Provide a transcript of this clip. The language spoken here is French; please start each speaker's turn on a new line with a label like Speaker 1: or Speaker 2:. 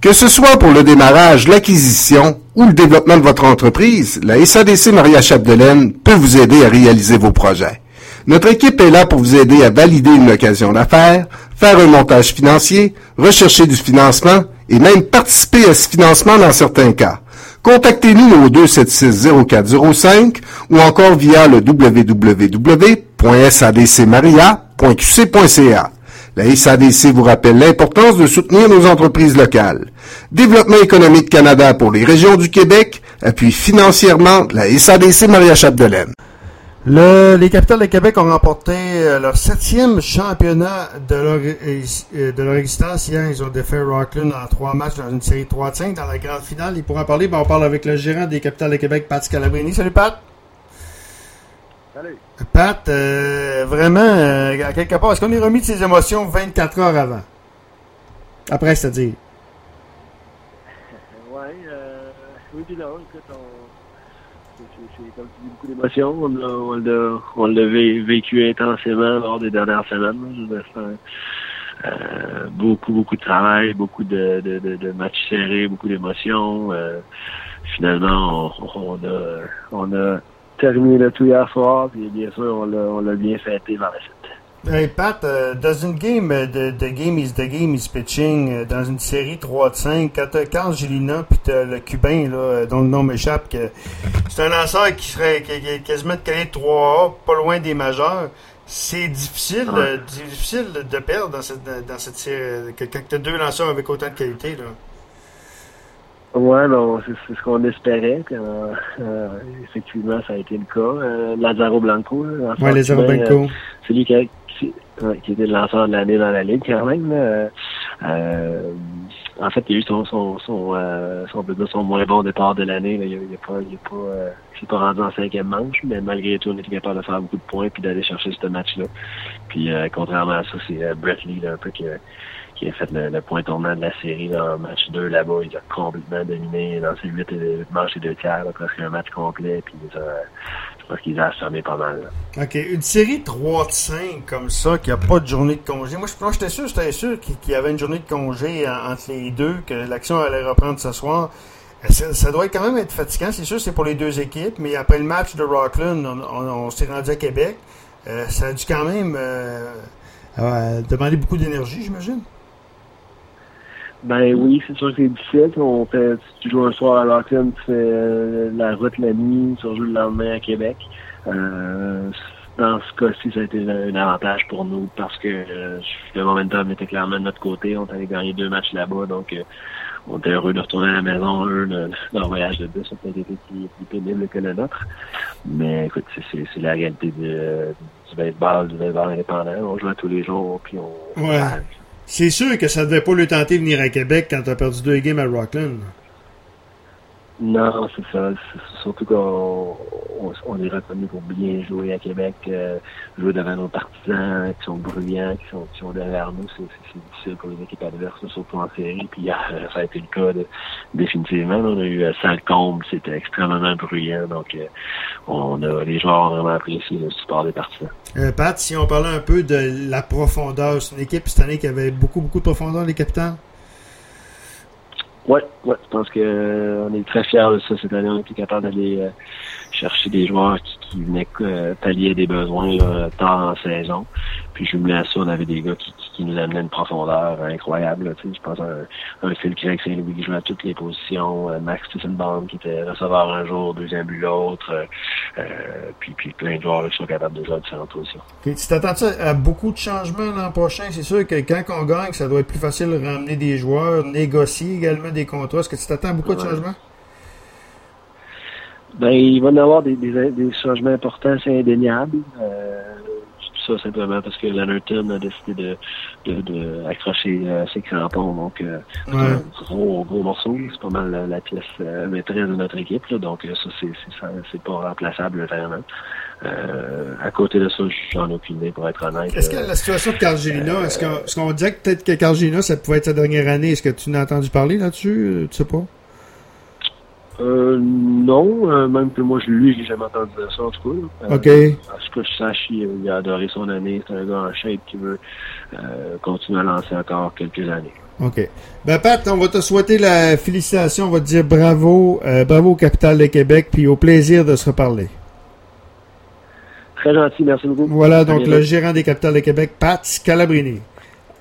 Speaker 1: Que ce soit pour le démarrage, l'acquisition ou le développement de votre entreprise, la SADC Maria Chapdelaine peut vous aider à réaliser vos projets. Notre équipe est là pour vous aider à valider une occasion d'affaires, faire un montage financier, rechercher du financement et même participer à ce financement dans certains cas. Contactez-nous au 276-0405 ou encore via le www.sadcmaria.qc.ca. La SADC vous rappelle l'importance de soutenir nos entreprises locales. Développement économique Canada pour les régions du Québec appuie financièrement la SADC Maria Chapdelaine.
Speaker 2: Les Capitals de Québec ont remporté leur 7e championnat de leur existence. Hier, ils ont défait Rockland en 3 matchs dans une série 3-5 dans la grande finale. Et pour en parler, on parle avec le gérant des Capitals de Québec, Pat Scalabrini. Salut Pat!
Speaker 3: Salut!
Speaker 2: Pat, vraiment, à quelque part, est-ce qu'on est remis de ses émotions 24 heures avant? Après, c'est-à-dire?
Speaker 3: Oui, puis non, écoute, c'est comme tu dis, beaucoup d'émotions. On l'a vécu intensément lors des dernières semaines. Beaucoup de travail, beaucoup de matchs serrés, beaucoup d'émotions. Finalement, on a terminé le tout hier soir, puis bien sûr, on l'a bien fêté vers la suite.
Speaker 2: Hey Pat, dans une game, the game is pitching, dans une série 3-5, quand t'as Carl Gélina puis t'as le Cubain, là, dont le nom m'échappe, que c'est un lanceur qui serait quasiment de qualité 3A, pas loin des majeurs, c'est difficile de perdre dans cette série, quand t'as 2 lanceurs avec autant de qualité, là.
Speaker 3: Ouais, non, c'est ce qu'on espérait. Effectivement, ça a été le cas. Lazaro Blanco.
Speaker 2: Oui, Lazaro Blanco.
Speaker 3: C'est lui qui était le lanceur de l'année dans la Ligue, quand même. En fait, il a eu son moins bon départ de l'année. Là. Il s'est pas rendu en 5e manche, mais malgré tout, on était capable de faire beaucoup de points puis d'aller chercher ce match-là. Puis, contrairement à ça, c'est Brett Lee, là, un peu qui a fait le point tournant de la série là, en match 2 là-bas. Il a complètement dominé dans ses 8 manches et 2 tiers, là, presque un match complet. Puis je pense qu'il a assommé pas mal. Là.
Speaker 2: OK. Une série 3-5 comme ça, qui n'a pas de journée de congé. Moi, j'étais sûr qu'il y avait une journée de congé entre les deux, que l'action allait reprendre ce soir. Ça doit quand même être fatigant. C'est sûr, c'est pour les deux équipes. Mais après le match de Rockland, on s'est rendu à Québec. Ça a dû quand même demander beaucoup d'énergie, j'imagine.
Speaker 3: Ben oui, c'est sûr que c'est difficile. Si tu joues un soir à Rockland, tu fais la route la nuit, tu rejoues le lendemain à Québec. Dans ce cas-ci, ça a été un avantage pour nous parce que le momentum était clairement de notre côté. On allait gagner 2 matchs là-bas, donc on était heureux de retourner à la maison. Leur voyage de bus a peut-être été plus pénible que le nôtre. Mais écoute, c'est la réalité du baseball indépendant. On joue tous les jours, puis on...
Speaker 2: Ouais. C'est sûr que ça devait pas le tenter de venir à Québec quand t'as perdu 2 games à Rockland.
Speaker 3: Non, c'est ça. C'est surtout qu'on est reconnu pour bien jouer à Québec, jouer devant nos partisans qui sont bruyants, qui sont derrière nous. C'est difficile pour les équipes adverses, surtout en série. Puis ça a été le cas définitivement. On a eu Salcombe, c'était extrêmement bruyant. Donc les joueurs ont vraiment apprécié le support des partisans.
Speaker 2: Pat, si on parlait un peu de la profondeur, c'est une équipe cette année qui avait beaucoup de profondeur, les Capitals?
Speaker 3: Ouais, je pense que on est très fiers de ça cette année. On a été capable d'aller chercher des joueurs qui venaient pallier des besoins là, tard en saison. Puis jumelé à ça, on avait des gars qui nous amenaient une profondeur incroyable. Là, je pense à un Phil Craig Saint-Louis qui jouait à toutes les positions, Max Tissenbaum qui était receveur un jour, deuxième but l'autre, puis plein de joueurs là, qui sont capables de jouer à différentes positions.
Speaker 2: Okay. Tu t'attends à beaucoup de changements l'an prochain? C'est sûr que quand on gagne, ça doit être plus facile de ramener des joueurs, négocier également des contrats. Est-ce que tu t'attends à beaucoup de changements?
Speaker 3: Ben, il va y avoir des changements importants, c'est indéniable. Ça simplement parce que Leonardton a décidé de accrocher ses crampons. Donc, c'est un gros morceau. C'est pas mal la pièce maîtresse de notre équipe. Là, donc, ça, c'est pas remplaçable vraiment. À côté de ça, j'en ai aucune idée, pour être honnête.
Speaker 2: Est-ce que la situation de Carl Gélina, est-ce qu'on disait que peut-être que Carl Gélina, ça pouvait être sa dernière année? Est-ce que tu n'as entendu parler là-dessus? Tu sais pas?
Speaker 3: Non, même que moi, j'ai jamais entendu ça, en tout cas.
Speaker 2: OK.
Speaker 3: À ce que je sache, il a adoré son année. C'est un gars en shape qui veut continuer à lancer encore quelques années.
Speaker 2: OK. Ben, Pat, on va te souhaiter la félicitation. On va te dire bravo. Bravo au Capitale de Québec, puis au plaisir de se reparler.
Speaker 3: Très gentil, merci beaucoup.
Speaker 2: Voilà, donc le gérant des Capitales de Québec, Pat Scalabrini.